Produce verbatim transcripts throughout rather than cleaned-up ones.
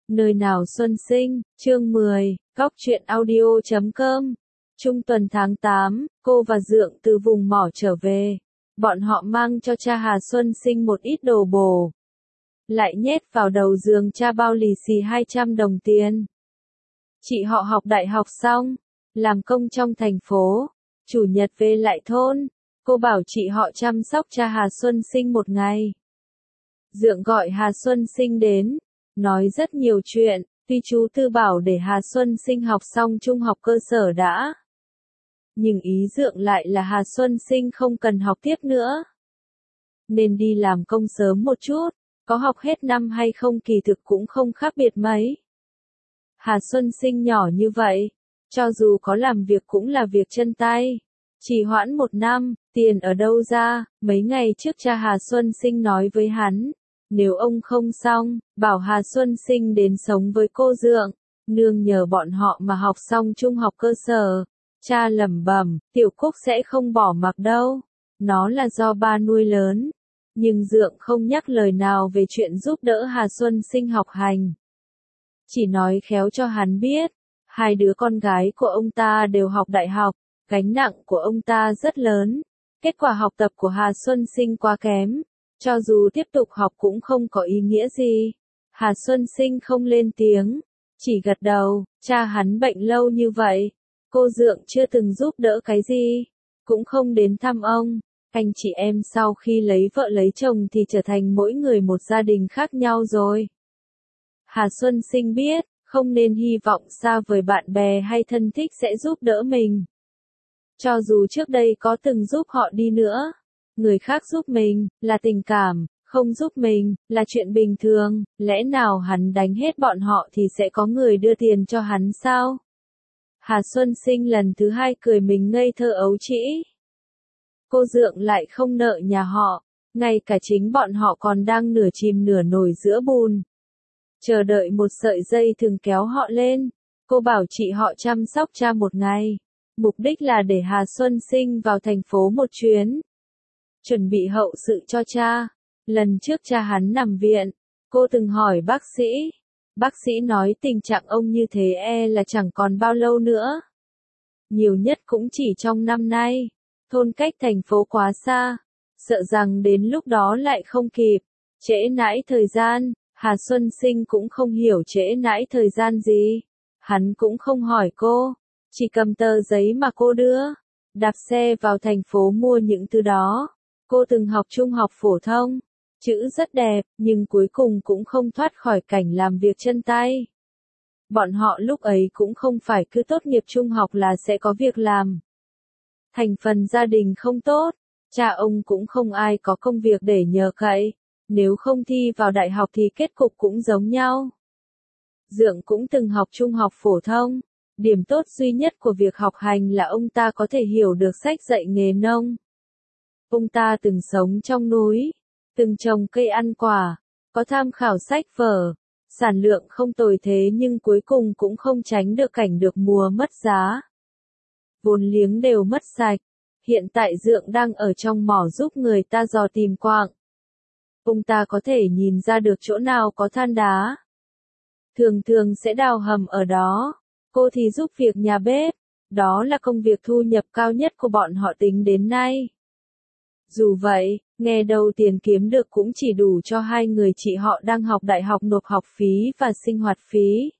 Nơi nào xuân sinh, chương mười, góc truyện audio chấm com. Trung tuần tháng tám, cô và Dượng từ vùng mỏ trở về. Bọn họ mang cho cha Hà Xuân Sinh một ít đồ bổ. Lại nhét vào đầu giường cha bao lì xì hai trăm đồng tiền. Chị họ học đại học xong, làm công trong thành phố, chủ nhật về lại thôn. Cô bảo chị họ chăm sóc cha Hà Xuân Sinh một ngày. Dượng gọi Hà Xuân Sinh đến, nói rất nhiều chuyện, tuy chú Tư bảo để Hà Xuân Sinh học xong trung học cơ sở đã. Nhưng ý Dượng lại là Hà Xuân Sinh không cần học tiếp nữa. Nên đi làm công sớm một chút, có học hết năm hay không kỳ thực cũng không khác biệt mấy. Hà Xuân Sinh nhỏ như vậy, cho dù có làm việc cũng là việc chân tay. Chỉ hoãn một năm, tiền ở đâu ra, mấy ngày trước cha Hà Xuân Sinh nói với hắn. Nếu ông không xong, bảo Hà Xuân Sinh đến sống với cô Dượng, nương nhờ bọn họ mà học xong trung học cơ sở. Cha lẩm bẩm, Tiểu Cúc sẽ không bỏ mặc đâu, nó là do ba nuôi lớn. Nhưng Dượng không nhắc lời nào về chuyện giúp đỡ Hà Xuân Sinh học hành. Chỉ nói khéo cho hắn biết, hai đứa con gái của ông ta đều học đại học, gánh nặng của ông ta rất lớn. Kết quả học tập của Hà Xuân Sinh quá kém. Cho dù tiếp tục học cũng không có ý nghĩa gì. Hà Xuân Sinh không lên tiếng, chỉ gật đầu. Cha hắn bệnh lâu như vậy, cô Dượng chưa từng giúp đỡ cái gì, cũng không đến thăm ông. Anh chị em sau khi lấy vợ lấy chồng thì trở thành mỗi người một gia đình khác nhau rồi. Hà Xuân Sinh biết, không nên hy vọng xa vời bạn bè hay thân thích sẽ giúp đỡ mình. Cho dù trước đây có từng giúp họ đi nữa. Người khác giúp mình, là tình cảm, không giúp mình, là chuyện bình thường, lẽ nào hắn đánh hết bọn họ thì sẽ có người đưa tiền cho hắn sao? Hà Xuân Sinh lần thứ hai cười mình ngây thơ ấu trĩ. Cô Dượng lại không nợ nhà họ, ngay cả chính bọn họ còn đang nửa chìm nửa nổi giữa bùn. Chờ đợi một sợi dây thường kéo họ lên, cô bảo chị họ chăm sóc cha một ngày, mục đích là để Hà Xuân Sinh vào thành phố một chuyến. Chuẩn bị hậu sự cho cha. Lần trước cha hắn nằm viện, cô từng hỏi bác sĩ. Bác sĩ nói tình trạng ông như thế e là chẳng còn bao lâu nữa. Nhiều nhất cũng chỉ trong năm nay. Thôn cách thành phố quá xa, sợ rằng đến lúc đó lại không kịp. Trễ nãi thời gian, Hà Xuân Sinh cũng không hiểu trễ nãi thời gian gì. Hắn cũng không hỏi cô, chỉ cầm tờ giấy mà cô đưa. Đạp xe vào thành phố mua những thứ đó. Cô từng học trung học phổ thông, chữ rất đẹp, nhưng cuối cùng cũng không thoát khỏi cảnh làm việc chân tay. Bọn họ lúc ấy cũng không phải cứ tốt nghiệp trung học là sẽ có việc làm. Thành phần gia đình không tốt, cha ông cũng không ai có công việc để nhờ cậy, nếu không thi vào đại học thì kết cục cũng giống nhau. Dượng cũng từng học trung học phổ thông, điểm tốt duy nhất của việc học hành là ông ta có thể hiểu được sách dạy nghề nông. Ông ta từng sống trong núi, từng trồng cây ăn quả, có tham khảo sách vở, sản lượng không tồi thế nhưng cuối cùng cũng không tránh được cảnh được mùa mất giá. Vốn liếng đều mất sạch, hiện tại Dượng đang ở trong mỏ giúp người ta dò tìm quạng. Ông ta có thể nhìn ra được chỗ nào có than đá. Thường thường sẽ đào hầm ở đó, cô thì giúp việc nhà bếp, đó là công việc thu nhập cao nhất của bọn họ tính đến nay. Dù vậy, nghe đầu tiền kiếm được cũng chỉ đủ cho hai người chị họ đang học đại học nộp học phí và sinh hoạt phí.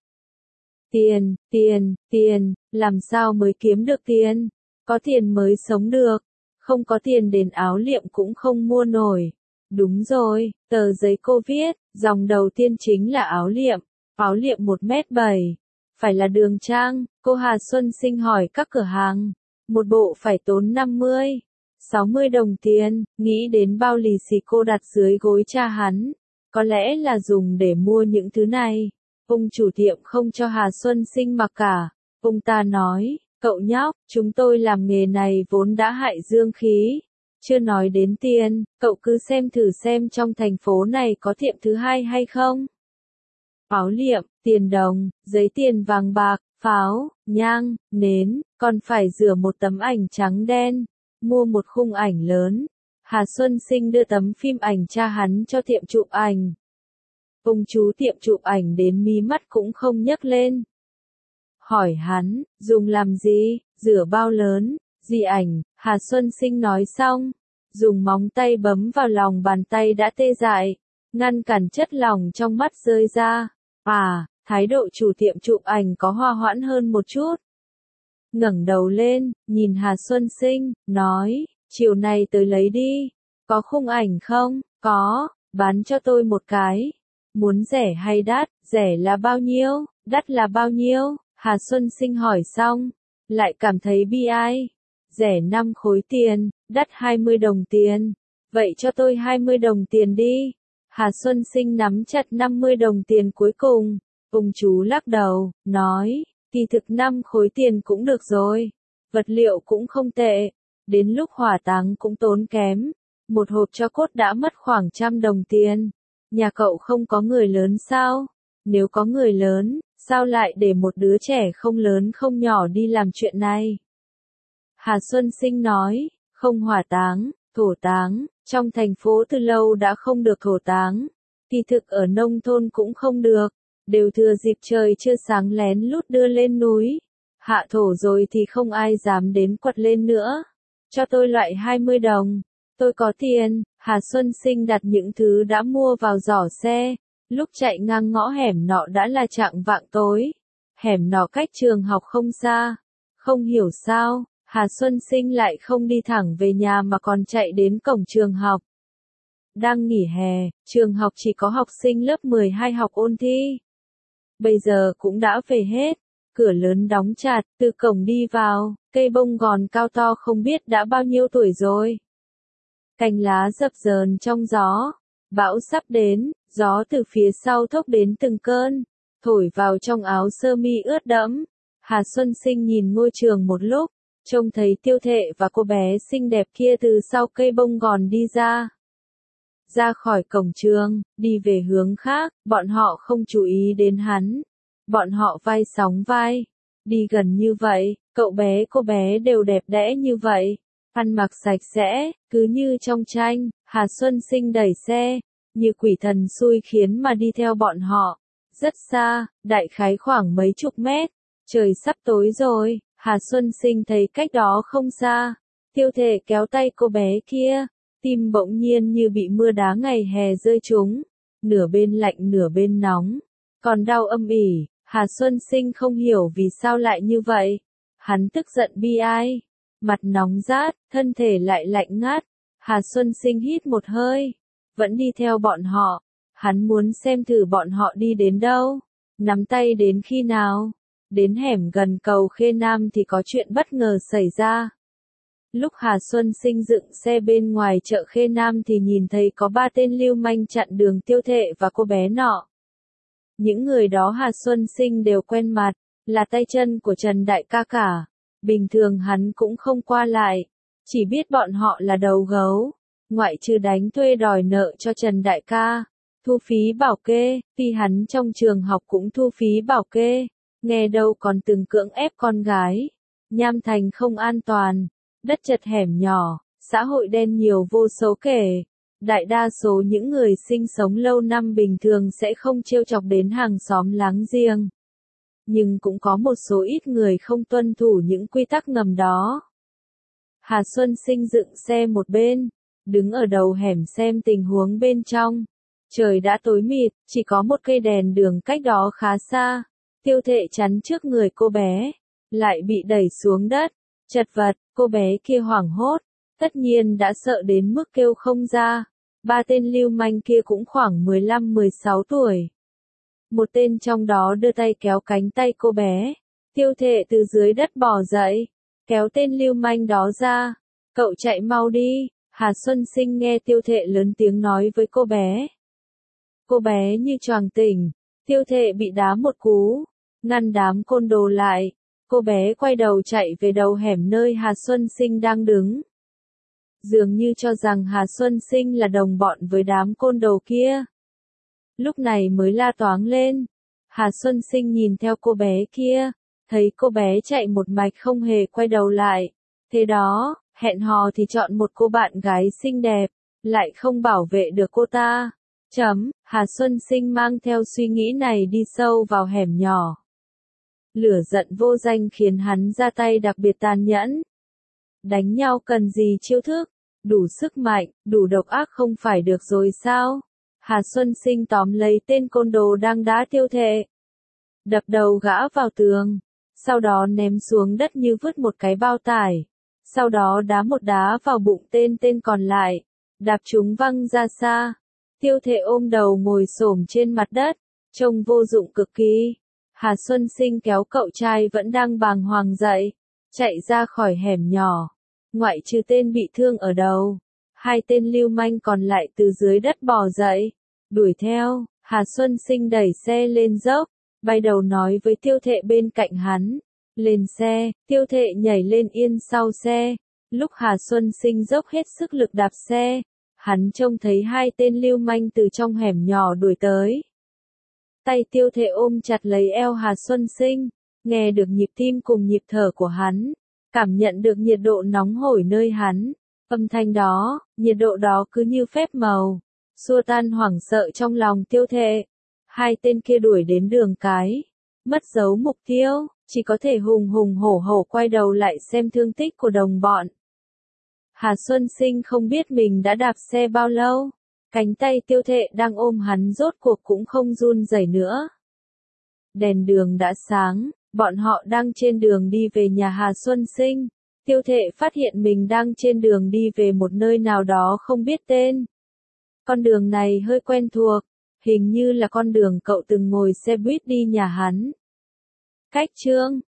Tiền, tiền, tiền, làm sao mới kiếm được tiền? Có tiền mới sống được, không có tiền đến áo liệm cũng không mua nổi. Đúng rồi, tờ giấy cô viết, dòng đầu tiên chính là áo liệm, áo liệm một mét bảy. Phải là đường trang, cô Hà Xuân Sinh hỏi các cửa hàng, một bộ phải tốn năm mươi. sáu mươi đồng tiền, nghĩ đến bao lì xì cô đặt dưới gối cha hắn. Có lẽ là dùng để mua những thứ này. Ông chủ tiệm không cho Hà Xuân Sinh mặc cả. Ông ta nói, cậu nhóc, chúng tôi làm nghề này vốn đã hại dương khí. Chưa nói đến tiền, cậu cứ xem thử xem trong thành phố này có tiệm thứ hai hay không. Áo liệm, tiền đồng, giấy tiền vàng bạc, pháo, nhang, nến, còn phải rửa một tấm ảnh trắng đen. Mua một khung ảnh lớn. Hà Xuân Sinh đưa tấm phim ảnh cha hắn cho tiệm chụp ảnh. Ông chú tiệm chụp ảnh đến mí mắt cũng không nhấc lên. Hỏi hắn, dùng làm gì, rửa bao lớn, gì ảnh, Hà Xuân Sinh nói xong, dùng móng tay bấm vào lòng bàn tay đã tê dại, ngăn cản chất lỏng trong mắt rơi ra. À, thái độ chủ tiệm chụp ảnh có hòa hoãn hơn một chút. Ngẩng đầu lên, nhìn Hà Xuân Sinh, nói, chiều nay tới lấy đi, có khung ảnh không? Có, bán cho tôi một cái. Muốn rẻ hay đắt, rẻ là bao nhiêu, đắt là bao nhiêu? Hà Xuân Sinh hỏi xong, lại cảm thấy bi ai. Rẻ năm khối tiền, đắt hai mươi đồng tiền. Vậy cho tôi hai mươi đồng tiền đi. Hà Xuân Sinh nắm chặt năm mươi đồng tiền cuối cùng. Ông chú lắc đầu, nói, kỳ thực năm khối tiền cũng được rồi. Vật liệu cũng không tệ. Đến lúc hỏa táng cũng tốn kém. Một hộp tro cốt đã mất khoảng trăm đồng tiền. Nhà cậu không có người lớn sao? Nếu có người lớn, sao lại để một đứa trẻ không lớn không nhỏ đi làm chuyện này? Hà Xuân Sinh nói, không hỏa táng, thổ táng, trong thành phố từ lâu đã không được thổ táng. Kỳ thực ở nông thôn cũng không được, đều thừa dịp trời chưa sáng lén lút đưa lên núi. Hạ thổ rồi thì không ai dám đến quật lên nữa. Cho tôi loại hai mươi đồng. Tôi có tiền. Hà Xuân Sinh đặt những thứ đã mua vào giỏ xe. Lúc chạy ngang ngõ hẻm nọ đã là chạng vạng tối. Hẻm nọ cách trường học không xa. Không hiểu sao, Hà Xuân Sinh lại không đi thẳng về nhà mà còn chạy đến cổng trường học. Đang nghỉ hè, trường học chỉ có học sinh lớp mười hai học ôn thi. Bây giờ cũng đã về hết. Cửa lớn đóng chặt, từ cổng đi vào, cây bông gòn cao to không biết đã bao nhiêu tuổi rồi. Cành lá dập dờn trong gió, bão sắp đến, gió từ phía sau thốc đến từng cơn, thổi vào trong áo sơ mi ướt đẫm. Hà Xuân Sinh nhìn ngôi trường một lúc, trông thấy Tiêu Thệ và cô bé xinh đẹp kia từ sau cây bông gòn đi ra. Ra khỏi cổng trường, đi về hướng khác, bọn họ không chú ý đến hắn. Bọn họ vai sóng vai, đi gần như vậy, cậu bé cô bé đều đẹp đẽ như vậy, ăn mặc sạch sẽ, cứ như trong tranh. Hà Xuân Sinh đẩy xe, như quỷ thần xui khiến mà đi theo bọn họ. Rất xa, đại khái khoảng mấy chục mét, trời sắp tối rồi, Hà Xuân Sinh thấy cách đó không xa. Tiêu Thệ kéo tay cô bé kia, tim bỗng nhiên như bị mưa đá ngày hè rơi trúng, nửa bên lạnh nửa bên nóng, còn đau âm ỉ. Hà Xuân Sinh không hiểu vì sao lại như vậy. Hắn tức giận bi ai, mặt nóng rát, thân thể lại lạnh ngắt. Hà Xuân Sinh hít một hơi, vẫn đi theo bọn họ. Hắn muốn xem thử bọn họ đi đến đâu, nắm tay đến khi nào. Đến hẻm gần cầu Khê Nam thì có chuyện bất ngờ xảy ra. Lúc Hà Xuân Sinh dựng xe bên ngoài chợ Khê Nam thì nhìn thấy có ba tên lưu manh chặn đường Tiêu Thệ và cô bé nọ. Những người đó Hà Xuân Sinh đều quen mặt, là tay chân của Trần Đại ca cả. Bình thường hắn cũng không qua lại, chỉ biết bọn họ là đầu gấu, ngoại trừ đánh thuê đòi nợ cho Trần Đại ca, thu phí bảo kê, thì hắn trong trường học cũng thu phí bảo kê, nghe đâu còn từng cưỡng ép con gái. Nham Thành không an toàn, đất chật hẻm nhỏ, xã hội đen nhiều vô số kể. Đại đa số những người sinh sống lâu năm bình thường sẽ không trêu chọc đến hàng xóm láng giềng. Nhưng cũng có một số ít người không tuân thủ những quy tắc ngầm đó. Hà Xuân Sinh dựng xe một bên, đứng ở đầu hẻm xem tình huống bên trong. Trời đã tối mịt, chỉ có một cây đèn đường cách đó khá xa. Tiêu Thệ chắn trước người cô bé, lại bị đẩy xuống đất, chật vật, cô bé kia hoảng hốt, tất nhiên đã sợ đến mức kêu không ra. Ba tên lưu manh kia cũng khoảng mười lăm mười sáu tuổi. Một tên trong đó đưa tay kéo cánh tay cô bé. Tiêu Thệ từ dưới đất bò dậy, kéo tên lưu manh đó ra. Cậu chạy mau đi. Hà Xuân Sinh nghe Tiêu Thệ lớn tiếng nói với cô bé. Cô bé như choàng tỉnh. Tiêu Thệ bị đá một cú, ngăn đám côn đồ lại. Cô bé quay đầu chạy về đầu hẻm nơi Hà Xuân Sinh đang đứng. Dường như cho rằng Hà Xuân Sinh là đồng bọn với đám côn đồ kia. Lúc này mới la toáng lên. Hà Xuân Sinh nhìn theo cô bé kia, thấy cô bé chạy một mạch không hề quay đầu lại. Thế đó, hẹn hò thì chọn một cô bạn gái xinh đẹp, lại không bảo vệ được cô ta. Chấm, Hà Xuân Sinh mang theo suy nghĩ này đi sâu vào hẻm nhỏ. Lửa giận vô danh khiến hắn ra tay đặc biệt tàn nhẫn. Đánh nhau cần gì chiêu thức, đủ sức mạnh, đủ độc ác không phải được rồi sao? Hà Xuân Sinh tóm lấy tên côn đồ đang đá Tiêu Thệ, đập đầu gã vào tường, sau đó ném xuống đất như vứt một cái bao tải, sau đó đá một đá vào bụng tên tên còn lại, đạp chúng văng ra xa. Tiêu Thệ ôm đầu ngồi xổm trên mặt đất, trông vô dụng cực kỳ. Hà Xuân Sinh kéo cậu trai vẫn đang bàng hoàng dậy, chạy ra khỏi hẻm nhỏ. Ngoại trừ tên bị thương ở đầu, hai tên lưu manh còn lại từ dưới đất bò dậy, đuổi theo. Hà Xuân Sinh đẩy xe lên dốc, bay đầu nói với Tiêu Thệ bên cạnh hắn, lên xe. Tiêu Thệ nhảy lên yên sau xe. Lúc Hà Xuân Sinh dốc hết sức lực đạp xe, hắn trông thấy hai tên lưu manh từ trong hẻm nhỏ đuổi tới. Tay Tiêu Thệ ôm chặt lấy eo Hà Xuân Sinh, nghe được nhịp tim cùng nhịp thở của hắn, cảm nhận được nhiệt độ nóng hổi nơi hắn. Âm thanh đó, nhiệt độ đó cứ như phép màu, xua tan hoảng sợ trong lòng Tiêu Thệ. Hai tên kia đuổi đến đường cái, mất dấu mục tiêu, chỉ có thể hùng hùng hổ hổ quay đầu lại xem thương tích của đồng bọn. Hà Xuân Sinh không biết mình đã đạp xe bao lâu, cánh tay Tiêu Thệ đang ôm hắn rốt cuộc cũng không run rẩy nữa. Đèn đường đã sáng, bọn họ đang trên đường đi về nhà Hà Xuân Sinh. Tiêu Thệ phát hiện mình đang trên đường đi về một nơi nào đó không biết tên. Con đường này hơi quen thuộc, hình như là con đường cậu từng ngồi xe buýt đi nhà hắn. Cách chương